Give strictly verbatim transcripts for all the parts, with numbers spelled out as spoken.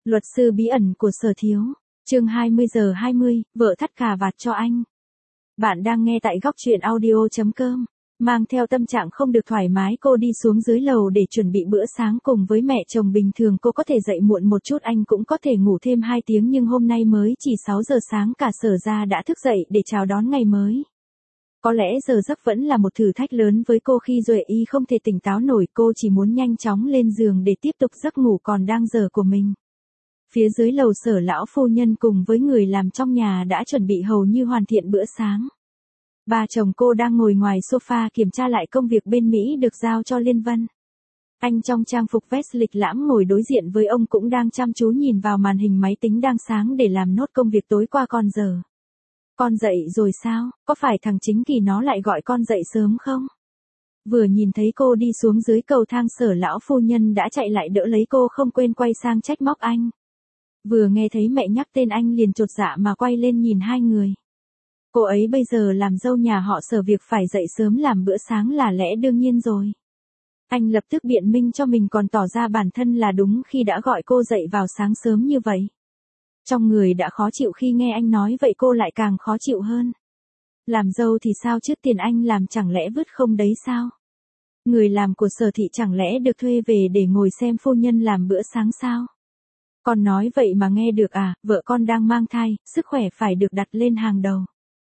Luật sư bí ẩn của Sở Thiếu, chương hai mươi giờ hai mươi, vợ thắt cà vạt cho anh. Bạn đang nghe tại góc truyện audio chấm com. Mang theo tâm trạng không được thoải mái, cô đi xuống dưới lầu để chuẩn bị bữa sáng cùng với mẹ chồng. Bình thường cô có thể dậy muộn một chút, anh cũng có thể ngủ thêm hai tiếng, nhưng hôm nay mới chỉ sáu giờ sáng cả Sở gia đã thức dậy để chào đón ngày mới. Có lẽ giờ giấc vẫn là một thử thách lớn với cô khi Duệ Y không thể tỉnh táo nổi, cô chỉ muốn nhanh chóng lên giường để tiếp tục giấc ngủ còn đang dở của mình. Phía dưới lầu, Sở lão phu nhân cùng với người làm trong nhà đã chuẩn bị hầu như hoàn thiện bữa sáng. Bà chồng cô đang ngồi ngoài sofa kiểm tra lại công việc bên Mỹ được giao cho Liên Vân. Anh trong trang phục vest lịch lãm ngồi đối diện với ông, cũng đang chăm chú nhìn vào màn hình máy tính đang sáng để làm nốt công việc tối qua còn giờ. Con dậy rồi sao, có phải thằng Chính Kỳ nó lại gọi con dậy sớm không? Vừa nhìn thấy cô đi xuống dưới cầu thang, Sở lão phu nhân đã chạy lại đỡ lấy cô, không quên quay sang trách móc anh. Vừa nghe thấy mẹ nhắc tên anh liền chột dạ mà quay lên nhìn hai người. Cô ấy bây giờ làm dâu nhà họ Sở, việc phải dậy sớm làm bữa sáng là lẽ đương nhiên rồi. Anh lập tức biện minh cho mình, còn tỏ ra bản thân là đúng khi đã gọi cô dậy vào sáng sớm như vậy. Trong người đã khó chịu khi nghe anh nói vậy, cô lại càng khó chịu hơn. Làm dâu thì sao chứ, tiền anh làm chẳng lẽ vứt không đấy sao? Người làm của Sở thị chẳng lẽ được thuê về để ngồi xem phu nhân làm bữa sáng sao? Con nói vậy mà nghe được à, vợ con đang mang thai, sức khỏe phải được đặt lên hàng đầu.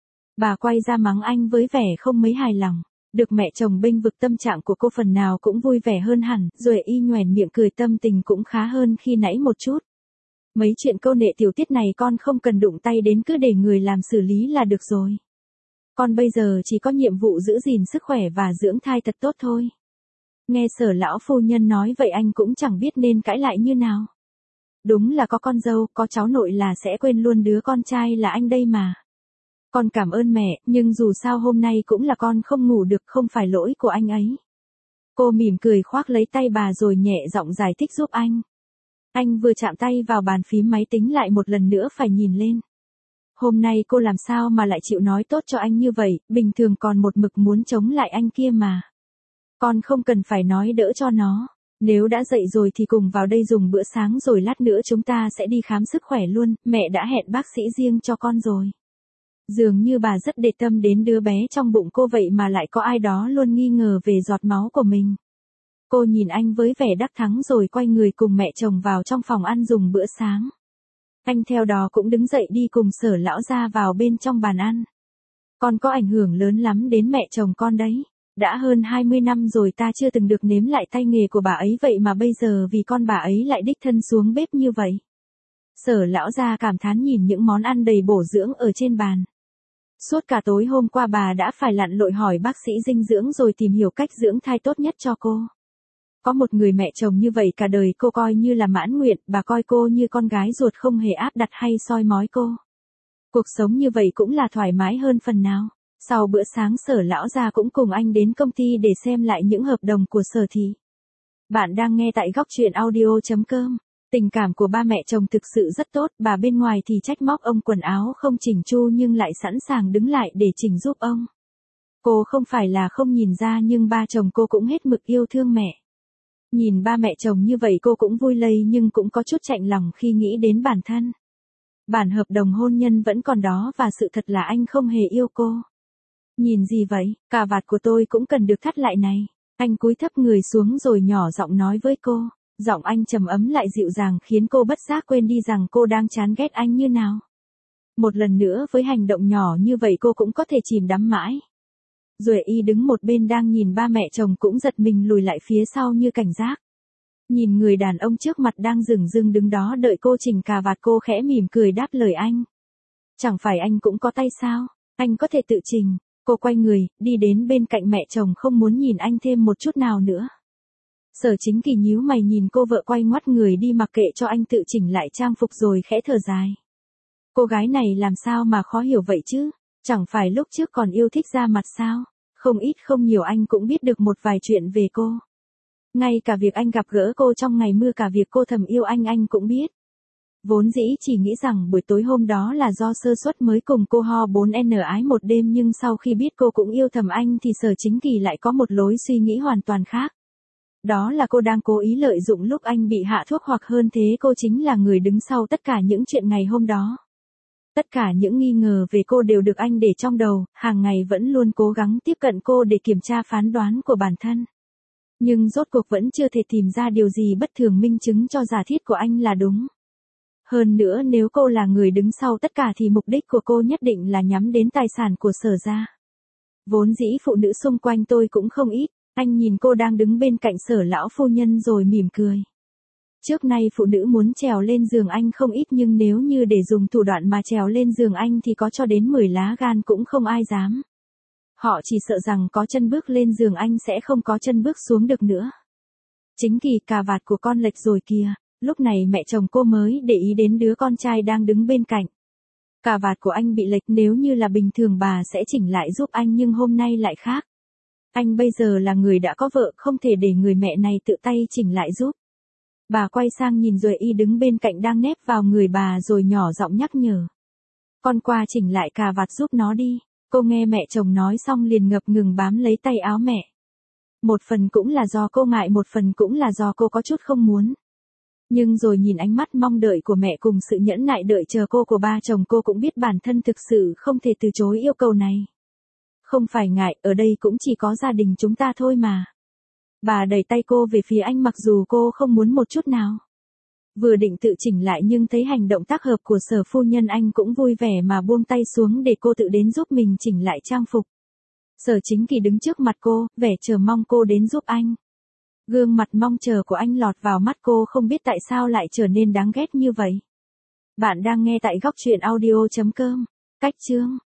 Bà quay ra mắng anh với vẻ không mấy hài lòng. Được mẹ chồng bênh vực, tâm trạng của cô phần nào cũng vui vẻ hơn hẳn. Duệ Y nhoẻn miệng cười, tâm tình cũng khá hơn khi nãy một chút. Mấy chuyện câu nệ tiểu tiết này con không cần đụng tay đến, cứ để người làm xử lý là được rồi. Con bây giờ chỉ có nhiệm vụ giữ gìn sức khỏe và dưỡng thai thật tốt thôi. Nghe Sở lão phu nhân nói vậy, anh cũng chẳng biết nên cãi lại như nào. Đúng là có con dâu, có cháu nội là sẽ quên luôn đứa con trai là anh đây mà. Con cảm ơn mẹ, nhưng dù sao hôm nay cũng là con không ngủ được, không phải lỗi của anh ấy. Cô mỉm cười khoác lấy tay bà rồi nhẹ giọng giải thích giúp anh. Anh vừa chạm tay vào bàn phím máy tính lại một lần nữa phải nhìn lên. Hôm nay cô làm sao mà lại chịu nói tốt cho anh như vậy, bình thường còn một mực muốn chống lại anh kia mà. Con không cần phải nói đỡ cho nó. Nếu đã dậy rồi thì cùng vào đây dùng bữa sáng, rồi lát nữa chúng ta sẽ đi khám sức khỏe luôn, mẹ đã hẹn bác sĩ riêng cho con rồi. Dường như bà rất để tâm đến đứa bé trong bụng cô vậy mà lại có ai đó luôn nghi ngờ về giọt máu của mình. Cô nhìn anh với vẻ đắc thắng rồi quay người cùng mẹ chồng vào trong phòng ăn dùng bữa sáng. Anh theo đó cũng đứng dậy đi cùng Sở lão gia vào bên trong bàn ăn. Con có ảnh hưởng lớn lắm đến mẹ chồng con đấy. Đã hơn hai mươi năm rồi ta chưa từng được nếm lại tay nghề của bà ấy, vậy mà bây giờ vì con bà ấy lại đích thân xuống bếp như vậy. Sở lão gia cảm thán nhìn những món ăn đầy bổ dưỡng ở trên bàn. Suốt cả tối hôm qua bà đã phải lặn lội hỏi bác sĩ dinh dưỡng rồi tìm hiểu cách dưỡng thai tốt nhất cho cô. Có một người mẹ chồng như vậy cả đời cô coi như là mãn nguyện, bà coi cô như con gái ruột, không hề áp đặt hay soi mói cô. Cuộc sống như vậy cũng là thoải mái hơn phần nào. Sau bữa sáng, Sở lão gia cũng cùng anh đến công ty để xem lại những hợp đồng của Sở thị. Bạn đang nghe tại góc truyện audio chấm com. Tình cảm của ba mẹ chồng thực sự rất tốt, bà bên ngoài thì trách móc ông quần áo không chỉnh chu nhưng lại sẵn sàng đứng lại để chỉnh giúp ông. Cô không phải là không nhìn ra, nhưng ba chồng cô cũng hết mực yêu thương mẹ. Nhìn ba mẹ chồng như vậy cô cũng vui lây, nhưng cũng có chút chạnh lòng khi nghĩ đến bản thân. Bản hợp đồng hôn nhân vẫn còn đó và sự thật là anh không hề yêu cô. Nhìn gì vậy, cà vạt của tôi cũng cần được thắt lại này. Anh cúi thấp người xuống rồi nhỏ giọng nói với cô. Giọng anh trầm ấm lại dịu dàng khiến cô bất giác quên đi rằng cô đang chán ghét anh như nào. Một lần nữa với hành động nhỏ như vậy cô cũng có thể chìm đắm mãi. Duệ Y đứng một bên đang nhìn ba mẹ chồng cũng giật mình lùi lại phía sau như cảnh giác. Nhìn người đàn ông trước mặt đang dửng dưng đứng đó đợi cô chỉnh cà vạt, cô khẽ mỉm cười đáp lời anh. Chẳng phải anh cũng có tay sao, anh có thể tự chỉnh. Cô quay người, đi đến bên cạnh mẹ chồng, không muốn nhìn anh thêm một chút nào nữa. Sở Chính Kỳ nhíu mày nhìn cô vợ quay ngoắt người đi mặc kệ cho anh tự chỉnh lại trang phục rồi khẽ thở dài. Cô gái này làm sao mà khó hiểu vậy chứ, chẳng phải lúc trước còn yêu thích ra mặt sao, không ít không nhiều anh cũng biết được một vài chuyện về cô. Ngay cả việc anh gặp gỡ cô trong ngày mưa, cả việc cô thầm yêu anh anh cũng biết. Vốn dĩ chỉ nghĩ rằng buổi tối hôm đó là do sơ suất mới cùng cô ho bốn n ái một đêm, nhưng sau khi biết cô cũng yêu thầm anh thì Sở Chính Kỳ lại có một lối suy nghĩ hoàn toàn khác. Đó là cô đang cố ý lợi dụng lúc anh bị hạ thuốc hoặc hơn thế cô chính là người đứng sau tất cả những chuyện ngày hôm đó. Tất cả những nghi ngờ về cô đều được anh để trong đầu, hàng ngày vẫn luôn cố gắng tiếp cận cô để kiểm tra phán đoán của bản thân. Nhưng rốt cuộc vẫn chưa thể tìm ra điều gì bất thường minh chứng cho giả thiết của anh là đúng. Hơn nữa nếu cô là người đứng sau tất cả thì mục đích của cô nhất định là nhắm đến tài sản của Sở gia. Vốn dĩ phụ nữ xung quanh tôi cũng không ít, anh nhìn cô đang đứng bên cạnh Sở lão phu nhân rồi mỉm cười. Trước nay phụ nữ muốn trèo lên giường anh không ít nhưng nếu như để dùng thủ đoạn mà trèo lên giường anh thì có cho đến mười lá gan cũng không ai dám. Họ chỉ sợ rằng có chân bước lên giường anh sẽ không có chân bước xuống được nữa. Chính kỳ cà vạt của con lệch rồi kìa, lúc này mẹ chồng cô mới để ý đến đứa con trai đang đứng bên cạnh. Cà vạt của anh bị lệch, nếu như là bình thường bà sẽ chỉnh lại giúp anh nhưng hôm nay lại khác. Anh bây giờ là người đã có vợ, không thể để người mẹ này tự tay chỉnh lại giúp. Bà quay sang nhìn rồi y đứng bên cạnh đang nép vào người bà rồi nhỏ giọng nhắc nhở. Con qua chỉnh lại cà vạt giúp nó đi. Cô nghe mẹ chồng nói xong liền ngập ngừng bám lấy tay áo mẹ. Một phần cũng là do cô ngại, một phần cũng là do cô có chút không muốn. Nhưng rồi nhìn ánh mắt mong đợi của mẹ cùng sự nhẫn nại đợi chờ cô của ba chồng cô cũng biết bản thân thực sự không thể từ chối yêu cầu này. Không phải ngại, ở đây cũng chỉ có gia đình chúng ta thôi mà. Bà đẩy tay cô về phía anh mặc dù cô không muốn một chút nào. Vừa định tự chỉnh lại nhưng thấy hành động tác hợp của Sở phu nhân anh cũng vui vẻ mà buông tay xuống để cô tự đến giúp mình chỉnh lại trang phục. Sở Chính Kỳ đứng trước mặt cô, vẻ chờ mong cô đến giúp anh. Gương mặt mong chờ của anh lọt vào mắt cô không biết tại sao lại trở nên đáng ghét như vậy. Bạn đang nghe tại góc truyện audio chấm com. Cách chương